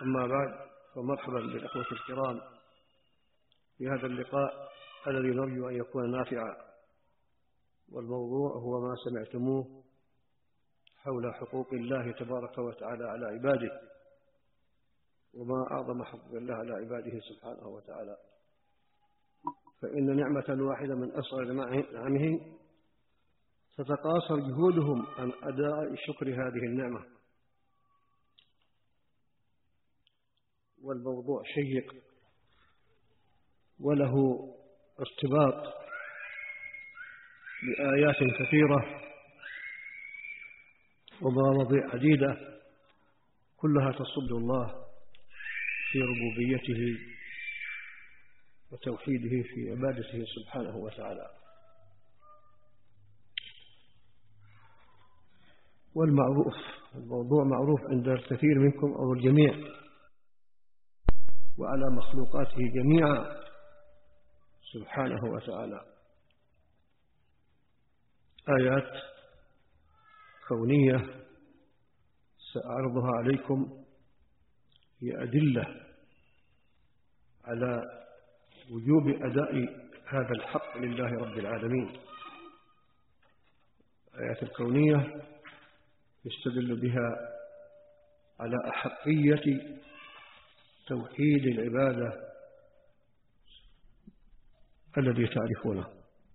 أما بعد، فمرحبا بالأخوة الكرام في هذا اللقاء الذي نرجو أن يكون نافعا. والموضوع هو ما سمعتموه حول حقوق الله تبارك وتعالى على عباده، وما أعظم حقوق الله على عباده سبحانه وتعالى. فإن نعمة واحدة من أصغر نعمه تتقاصر جهودهم عن أداء شكر هذه النعمة. والموضوع شيق وله ارتباط بآيات كثيرة ومواضيع عديدة كلها تصب الله في ربوبيته وتوحيده في عبادته سبحانه وتعالى. الموضوع معروف عند الكثير منكم أو الجميع، وعلى مخلوقاته جميعا سبحانه وتعالى. آيات كونية سأعرضها عليكم هي أدلة على وجوب أداء هذا الحق لله رب العالمين. الآيات الكونية يستدل بها على أحقية توحيد العبادة الذي تعرفونه.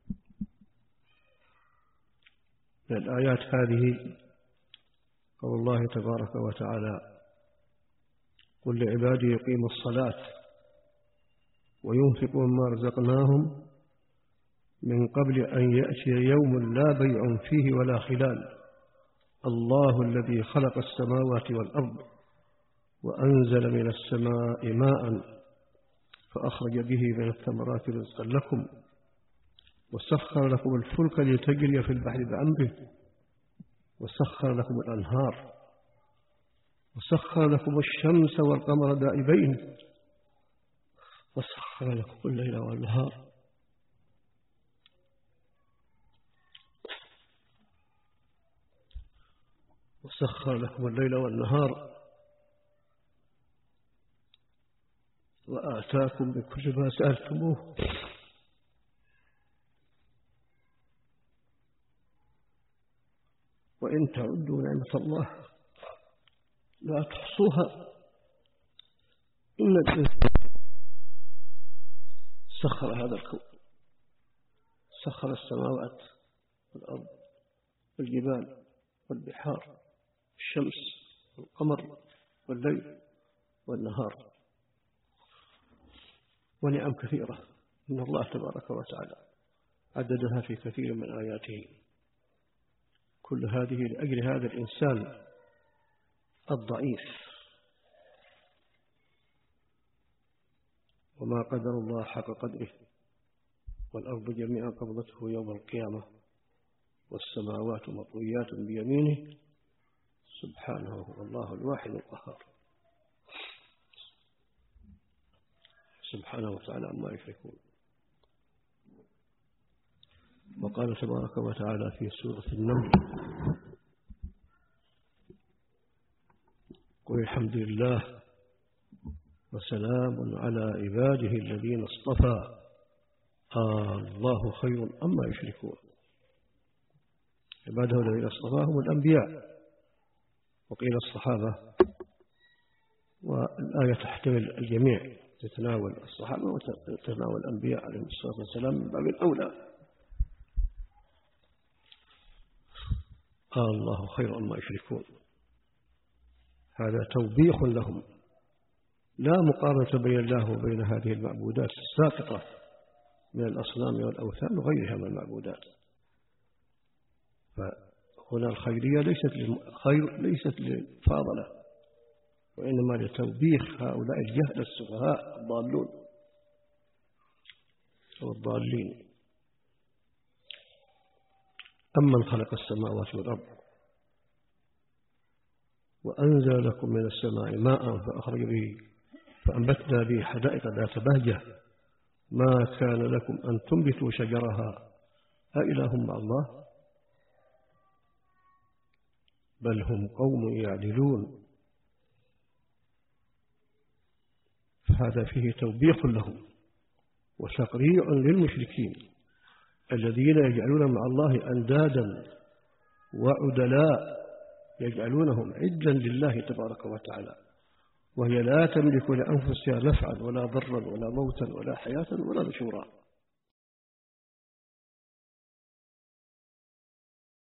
من الآيات هذه قول الله تبارك وتعالى: قل لعبادي يقيموا الصلاة وينفقوا مما رزقناهم من قبل أن يأتي يوم لا بيع فيه ولا خلال الله الذي خلق السماوات والأرض وأنزل من السماء ماء فأخرج به من الثمرات رزقا لكم وسخر لكم الفلك لتجري في البحر بأمره وسخر لكم الأنهار وسخر لكم الشمس والقمر دائبين وسخر لكم الليل والنهار وسخر لكم الليل والنهار وآتاكم من كل ما سألتموه وإن تعدوا نعمة الله لا تحصوها إن الإنسان سخر هذا الكون، سخر السماوات والأرض والجبال والبحار الشمس والقمر والليل والنهار ونعم كثيرة إن الله تبارك وتعالى عددها في كثير من آياته. كل هذه لأجل هذا الإنسان الضعيف. وما قدر الله حق قدره والأرض جميعا قبضته يوم القيامة والسماوات مطويات بيمينه سبحانه هو الله الواحد القهار سبحانه وتعالى عما يشركون. وقال تبارك وتعالى في سورة النمل: قل الحمد لله وسلام على عباده الذين اصطفى الله خير أما يشركون. عباده الذين اصطفاهم الأنبياء، وقيل الصحابة، والآية تحتمل الجميع، تتناول الصحابة وتتناول الأنبياء عليهم الصلاة والسلام من باب الأولى. الله خير أما يشركون. هذا توبيخ لهم، لا مقارنة بين الله وبين هذه المعبودات الساقطة من الأصنام والأوثان وغيرها من المعبودات. فهنا الخيرية ليست للفاضلة، وإنما لتوبيخ هؤلاء الجهل السفهاء الضالون أو الضالين. أمن خلق السماوات والأرض وأنزل لكم من السماء ماء فأنبتنا به حدائق ذات بهجة ما كان لكم أن تنبتوا شجرها أإله مع الله بل هم قوم يعدلون. فهذا فيه توبيخ لهم وتقريع للمشركين الذين يجعلون مع الله أندادا وعدلاء يجعلونهم عدا لله تبارك وتعالى، وهي لا تملك لأنفسها نفعا ولا ضرا ولا موتا ولا حياة ولا نشورا.